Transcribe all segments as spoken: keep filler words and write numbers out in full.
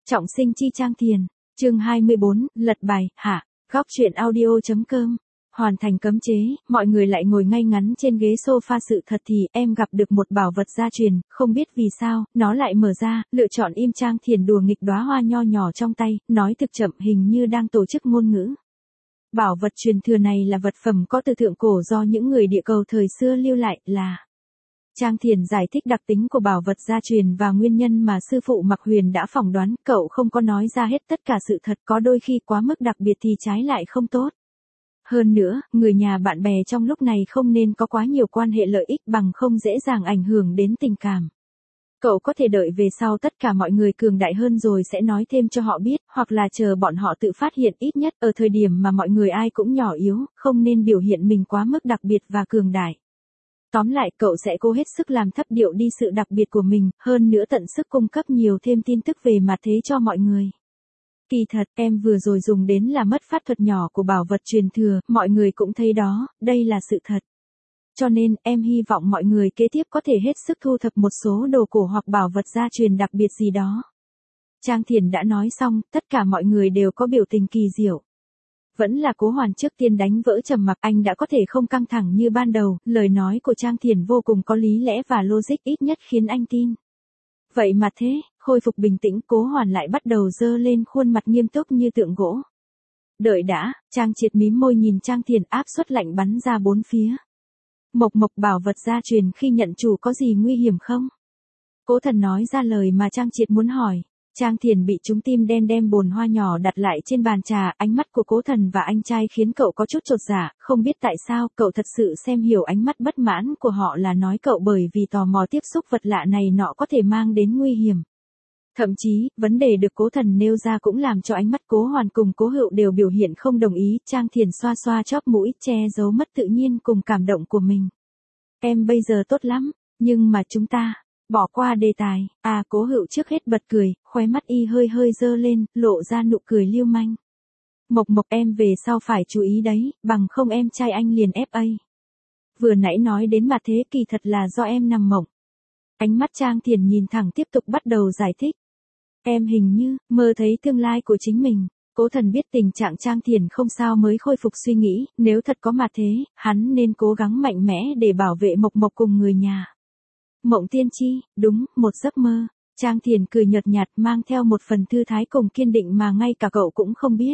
Trọng sinh chi Trang Thiền, chương hai mươi bốn, lật bài, hạ, góc truyện audio.com. Hoàn thành cấm chế, mọi người lại ngồi ngay ngắn trên ghế sofa. Sự thật thì, em gặp được một bảo vật gia truyền, không biết vì sao, nó lại mở ra, lựa chọn im. Trang Thiền đùa nghịch đóa hoa nho nhỏ trong tay, nói thực chậm hình như đang tổ chức ngôn ngữ. Bảo vật truyền thừa này là vật phẩm có từ thượng cổ do những người địa cầu thời xưa lưu lại, là... Trang Thiền giải thích đặc tính của bảo vật gia truyền và nguyên nhân mà sư phụ Mạc Huyền đã phỏng đoán. Cậu không có nói ra hết tất cả sự thật, có đôi khi quá mức đặc biệt thì trái lại không tốt. Hơn nữa, người nhà bạn bè trong lúc này không nên có quá nhiều quan hệ lợi ích, bằng không dễ dàng ảnh hưởng đến tình cảm. Cậu có thể đợi về sau tất cả mọi người cường đại hơn rồi sẽ nói thêm cho họ biết, hoặc là chờ bọn họ tự phát hiện. Ít nhất ở thời điểm mà mọi người ai cũng nhỏ yếu, không nên biểu hiện mình quá mức đặc biệt và cường đại. Tóm lại, cậu sẽ cố hết sức làm thấp điệu đi sự đặc biệt của mình, hơn nữa tận sức cung cấp nhiều thêm tin tức về mặt thế cho mọi người. Kỳ thật, em vừa rồi dùng đến là mất pháp thuật nhỏ của bảo vật truyền thừa, mọi người cũng thấy đó, đây là sự thật. Cho nên, em hy vọng mọi người kế tiếp có thể hết sức thu thập một số đồ cổ hoặc bảo vật gia truyền đặc biệt gì đó. Trang Thiền đã nói xong, tất cả mọi người đều có biểu tình kỳ diệu. Vẫn là Cố Hoàn trước tiên đánh vỡ trầm mặc. Anh đã có thể không căng thẳng như ban đầu, lời nói của Trang Thiền vô cùng có lý lẽ và logic, ít nhất khiến anh tin. Vậy mà thế, khôi phục bình tĩnh, Cố Hoàn lại bắt đầu dơ lên khuôn mặt nghiêm túc như tượng gỗ. Đợi đã, Trang Triệt mím môi nhìn Trang Thiền, áp suất lạnh bắn ra bốn phía. Mộc Mộc, bảo vật gia truyền khi nhận chủ có gì nguy hiểm không? Cố Thần nói ra lời mà Trang Triệt muốn hỏi. Trang Thiền bị trúng tim đen, đem bồn hoa nhỏ đặt lại trên bàn trà. Ánh mắt của Cố Thần và anh trai khiến cậu có chút chột dạ, không biết tại sao cậu thật sự xem hiểu ánh mắt bất mãn của họ là nói cậu bởi vì tò mò tiếp xúc vật lạ này nọ có thể mang đến nguy hiểm. Thậm chí, vấn đề được Cố Thần nêu ra cũng làm cho ánh mắt Cố Hoàn cùng Cố Hựu đều biểu hiện không đồng ý. Trang Thiền xoa xoa chóp mũi, che giấu mất tự nhiên cùng cảm động của mình. Em bây giờ tốt lắm, nhưng mà chúng ta... Bỏ qua đề tài, à Cố Hựu trước hết bật cười, khóe mắt y hơi hơi dơ lên, lộ ra nụ cười lưu manh. Mộc Mộc, em về sau phải chú ý đấy, bằng không em trai anh liền ép a. Vừa nãy nói đến mà thế, kỳ thật là do em nằm mộng. Ánh mắt Trang Thiền nhìn thẳng, tiếp tục bắt đầu giải thích. Em hình như, mơ thấy tương lai của chính mình. Cố Thần biết tình trạng Trang Thiền không sao mới khôi phục suy nghĩ, nếu thật có mà thế, hắn nên cố gắng mạnh mẽ để bảo vệ Mộc Mộc cùng người nhà. Mộng tiên tri, đúng, một giấc mơ. Trang Thiền cười nhợt nhạt, mang theo một phần thư thái cùng kiên định mà ngay cả cậu cũng không biết.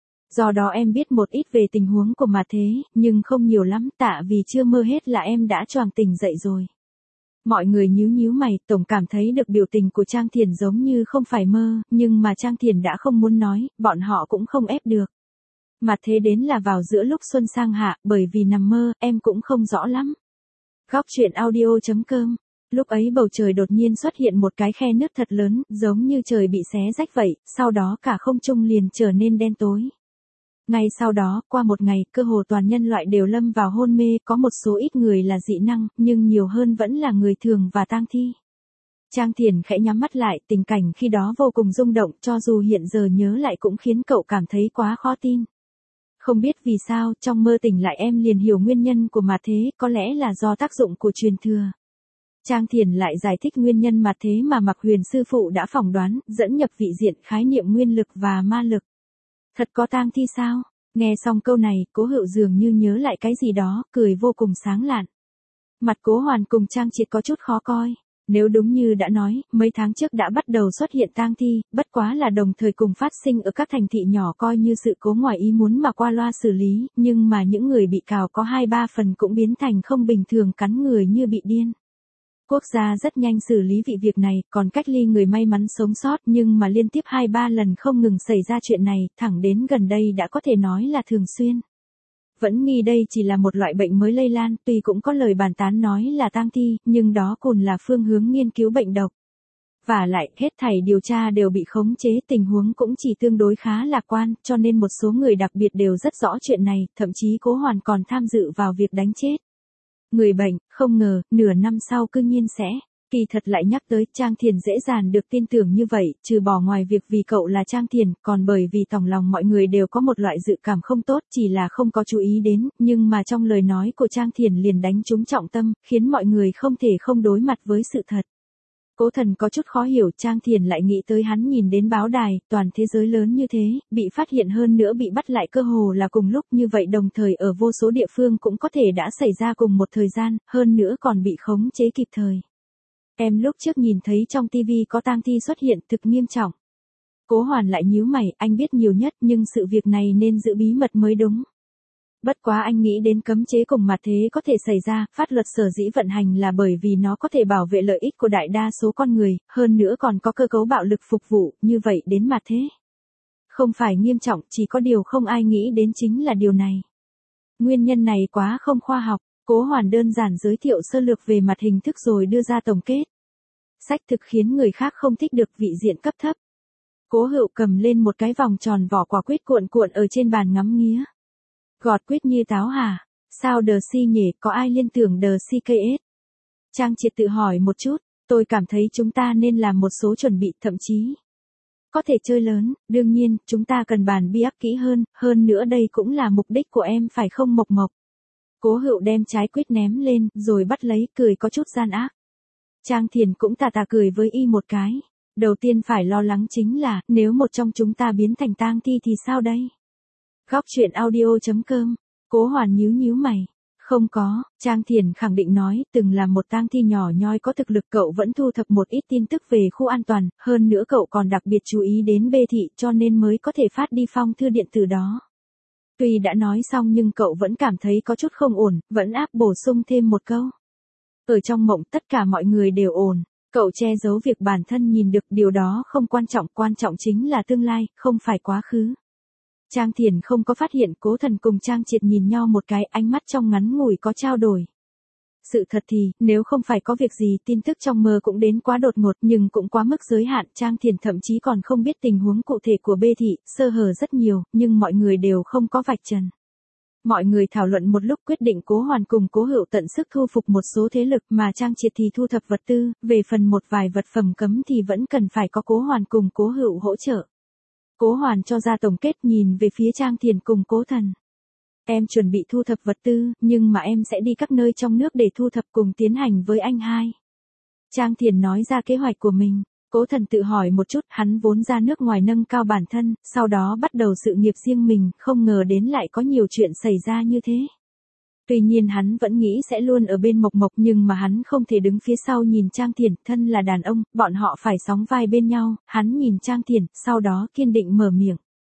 Do đó em biết một ít về tình huống của mà thế, nhưng không nhiều lắm, tạ vì chưa mơ hết là em đã choàng tỉnh dậy rồi. Mọi người nhíu nhíu mày, tổng cảm thấy được biểu tình của Trang Thiền giống như không phải mơ, nhưng mà Trang Thiền đã không muốn nói, bọn họ cũng không ép được. Mà thế đến là vào giữa lúc xuân sang hạ, bởi vì nằm mơ, em cũng không rõ lắm. Góc truyện audio.com. Lúc ấy bầu trời đột nhiên xuất hiện một cái khe nứt thật lớn, giống như trời bị xé rách vậy, sau đó cả không trung liền trở nên đen tối. Ngay sau đó, qua một ngày, cơ hồ toàn nhân loại đều lâm vào hôn mê, có một số ít người là dị năng, nhưng nhiều hơn vẫn là người thường và tang thi. Trang Thiền khẽ nhắm mắt lại, tình cảnh khi đó vô cùng rung động, cho dù hiện giờ nhớ lại cũng khiến cậu cảm thấy quá khó tin. Không biết vì sao, trong mơ tỉnh lại em liền hiểu nguyên nhân của mà thế, có lẽ là do tác dụng của truyền thừa. Trang Thiền lại giải thích nguyên nhân mà thế mà Mạc Huyền sư phụ đã phỏng đoán, dẫn nhập vị diện khái niệm nguyên lực và ma lực. Thật có tang thi sao? Nghe xong câu này, Cố Hựu dường như nhớ lại cái gì đó, cười vô cùng sáng lạn. Mặt Cố Hoàn cùng Trang Triệt có chút khó coi. Nếu đúng như đã nói, mấy tháng trước đã bắt đầu xuất hiện tang thi, bất quá là đồng thời cùng phát sinh ở các thành thị nhỏ, coi như sự cố ngoài ý muốn mà qua loa xử lý, nhưng mà những người bị cào có hai ba phần cũng biến thành không bình thường, cắn người như bị điên. Quốc gia rất nhanh xử lý vị việc này, còn cách ly người may mắn sống sót, nhưng mà liên tiếp hai ba lần không ngừng xảy ra chuyện này, thẳng đến gần đây đã có thể nói là thường xuyên. Vẫn nghi đây chỉ là một loại bệnh mới lây lan, tuy cũng có lời bàn tán nói là tang thi, nhưng đó còn là phương hướng nghiên cứu bệnh độc. Và lại, hết thảy điều tra đều bị khống chế, tình huống cũng chỉ tương đối khá lạc quan, cho nên một số người đặc biệt đều rất rõ chuyện này, thậm chí Cố Hoàn còn tham dự vào việc đánh chết người bệnh. Không ngờ, nửa năm sau cư nhiên sẽ, kỳ thật lại nhắc tới. Trang Thiền dễ dàng được tin tưởng như vậy, trừ bỏ ngoài việc vì cậu là Trang Thiền, còn bởi vì tòng lòng mọi người đều có một loại dự cảm không tốt, chỉ là không có chú ý đến, nhưng mà trong lời nói của Trang Thiền liền đánh trúng trọng tâm, khiến mọi người không thể không đối mặt với sự thật. Cố Thần có chút khó hiểu, Trang Thiền lại nghĩ tới hắn nhìn đến báo đài, toàn thế giới lớn như thế, bị phát hiện hơn nữa bị bắt lại cơ hồ là cùng lúc như vậy, đồng thời ở vô số địa phương cũng có thể đã xảy ra cùng một thời gian, hơn nữa còn bị khống chế kịp thời. Em lúc trước nhìn thấy trong tivi có tang thi xuất hiện, thực nghiêm trọng. Cố Hoàn lại nhíu mày, anh biết nhiều nhất nhưng sự việc này nên giữ bí mật mới đúng. Bất quá anh nghĩ đến cấm chế cùng mặt thế có thể xảy ra, pháp luật sở dĩ vận hành là bởi vì nó có thể bảo vệ lợi ích của đại đa số con người, hơn nữa còn có cơ cấu bạo lực phục vụ, như vậy đến mặt thế. Không phải nghiêm trọng, chỉ có điều không ai nghĩ đến chính là điều này. Nguyên nhân này quá không khoa học, Cố Hoàn đơn giản giới thiệu sơ lược về mặt hình thức rồi đưa ra tổng kết. Sách thực khiến người khác không thích được, vị diện cấp thấp. Cố Hựu cầm lên một cái vòng tròn vỏ quả quýt cuộn cuộn ở trên bàn ngắm nghía. Gọt quýt như táo hả? Sao đờ si nhỉ, có ai liên tưởng đờ si cây ết? Trang Triệt tự hỏi một chút, tôi cảm thấy chúng ta nên làm một số chuẩn bị, thậm chí có thể chơi lớn, đương nhiên, chúng ta cần bàn bi ắc kỹ hơn, hơn nữa đây cũng là mục đích của em phải không Mộc Mộc? Cố Hựu đem trái quýt ném lên, rồi bắt lấy, cười có chút gian ác. Trang Thiền cũng tà tà cười với y một cái. Đầu tiên phải lo lắng chính là, nếu một trong chúng ta biến thành tang thi thì sao đây? Góc truyện audio chấm com, Cố Hoàn nhíu nhíu mày. Không có, Trang Thiền khẳng định nói, từng là một tang thi nhỏ nhoi có thực lực, cậu vẫn thu thập một ít tin tức về khu an toàn, hơn nữa cậu còn đặc biệt chú ý đến bê thị cho nên mới có thể phát đi phong thư điện tử đó. Tuy đã nói xong nhưng cậu vẫn cảm thấy có chút không ổn, vẫn áp bổ sung thêm một câu. Ở trong mộng tất cả mọi người đều ổn. Cậu che giấu việc bản thân nhìn được, điều đó không quan trọng, quan trọng chính là tương lai, không phải quá khứ. Trang Thiền không có phát hiện. Cố Thần cùng Trang Triệt nhìn nhau một cái, ánh mắt trong ngắn ngủi có trao đổi. Sự thật thì, nếu không phải có việc gì, tin tức trong mơ cũng đến quá đột ngột nhưng cũng quá mức giới hạn. Trang Thiền thậm chí còn không biết tình huống cụ thể của bê thị, sơ hở rất nhiều, nhưng mọi người đều không có vạch trần. Mọi người thảo luận một lúc quyết định Cố Hoàn cùng Cố Hựu tận sức thu phục một số thế lực, mà Trang Triệt thì thu thập vật tư, về phần một vài vật phẩm cấm thì vẫn cần phải có Cố Hoàn cùng Cố Hựu hỗ trợ. Cố Hoàn cho ra tổng kết, nhìn về phía Trang Thiền cùng Cố Thần. Em chuẩn bị thu thập vật tư, nhưng mà em sẽ đi các nơi trong nước để thu thập cùng tiến hành với anh hai. Trang Thiền nói ra kế hoạch của mình. Cố Thần tự hỏi một chút, hắn vốn ra nước ngoài nâng cao bản thân, sau đó bắt đầu sự nghiệp riêng mình, không ngờ đến lại có nhiều chuyện xảy ra như thế. Tuy nhiên hắn vẫn nghĩ sẽ luôn ở bên Mộc Mộc, nhưng mà hắn không thể đứng phía sau nhìn Trang Thiền, thân là đàn ông, bọn họ phải sóng vai bên nhau. Hắn nhìn Trang Thiền, sau đó kiên định mở miệng.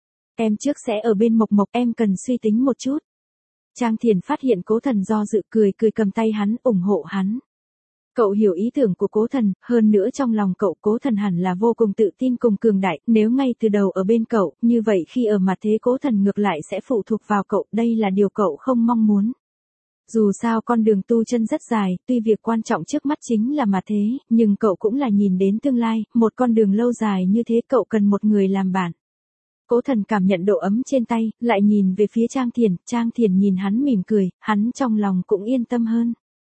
Em trước sẽ ở bên Mộc Mộc, em cần suy tính một chút. Trang Thiền phát hiện Cố Thần do dự, cười cười cầm tay hắn, ủng hộ hắn. Cậu hiểu ý tưởng của Cố Thần, hơn nữa trong lòng cậu Cố Thần hẳn là vô cùng tự tin cùng cường đại, nếu ngay từ đầu ở bên cậu, như vậy khi ở mặt thế Cố Thần ngược lại sẽ phụ thuộc vào cậu, đây là điều cậu không mong muốn. Dù sao con đường tu chân rất dài, tuy việc quan trọng trước mắt chính là mặt thế, nhưng cậu cũng là nhìn đến tương lai, một con đường lâu dài như thế cậu cần một người làm bạn. Cố Thần cảm nhận độ ấm trên tay, lại nhìn về phía Trang Thiền, Trang Thiền nhìn hắn mỉm cười, hắn trong lòng cũng yên tâm hơn.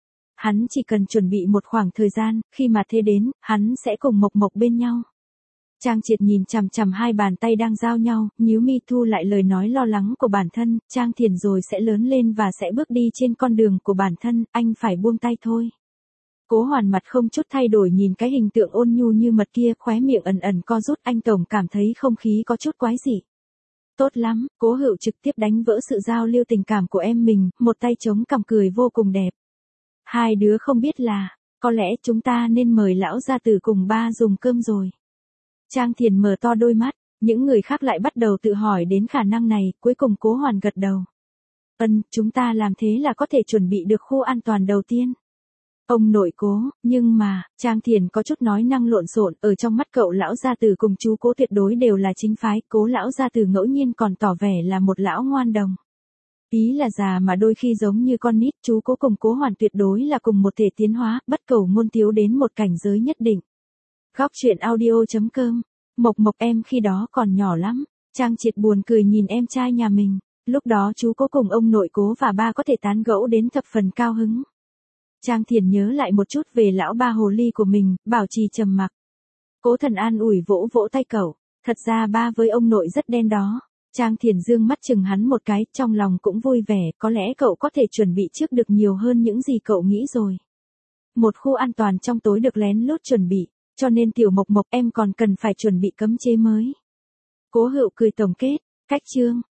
Hắn chỉ cần chuẩn bị một khoảng thời gian, khi mà thế đến, hắn sẽ cùng Mộc Mộc bên nhau. Trang Triệt nhìn chằm chằm hai bàn tay đang giao nhau, nhíu mi thu lại lời nói lo lắng của bản thân, Trang Thiền rồi sẽ lớn lên và sẽ bước đi trên con đường của bản thân, anh phải buông tay thôi. Cố Hoàn mặt không chút thay đổi nhìn cái hình tượng ôn nhu như mật kia, khóe miệng ẩn ẩn co rút, anh tổng cảm thấy không khí có chút quái dị. Tốt lắm, Cố Hựu trực tiếp đánh vỡ sự giao lưu tình cảm của em mình, một tay chống cằm cười vô cùng đẹp. Hai đứa không biết là, có lẽ chúng ta nên mời lão gia tử cùng ba dùng cơm rồi. Trang Thiền mở to đôi mắt, những người khác lại bắt đầu tự hỏi đến khả năng này, cuối cùng Cố Hoàn gật đầu. Ân, chúng ta làm thế là có thể chuẩn bị được khu an toàn đầu tiên. Ông nội Cố, nhưng mà, Trang Thiền có chút nói năng lộn xộn, ở trong mắt cậu lão gia tử cùng chú Cố tuyệt đối đều là chính phái, Cố lão gia tử ngẫu nhiên còn tỏ vẻ là một lão ngoan đồng. Ý là già mà đôi khi giống như con nít, chú Cố cùng Cố Hoàn tuyệt đối là cùng một thể tiến hóa, bất cầu ngôn tiếu đến một cảnh giới nhất định. Góc truyện audio chấm com, Mộc Mộc em khi đó còn nhỏ lắm. Trang Triệt buồn cười nhìn em trai nhà mình, lúc đó chú Cố cùng ông nội Cố và ba có thể tán gẫu đến thập phần cao hứng. Trang Thiền nhớ lại một chút về lão ba hồ ly của mình, bảo trì trầm mặc. Cố Thần an ủi vỗ vỗ tay cậu, thật ra ba với ông nội rất đen đó. Trang Thiền dương mắt chừng hắn một cái, trong lòng cũng vui vẻ, có lẽ cậu có thể chuẩn bị trước được nhiều hơn những gì cậu nghĩ rồi. Một khu an toàn trong tối được lén lút chuẩn bị. Cho nên Tiểu Mộc Mộc em còn cần phải chuẩn bị cấm chế mới. Cố Hựu cười tổng kết, cách chương.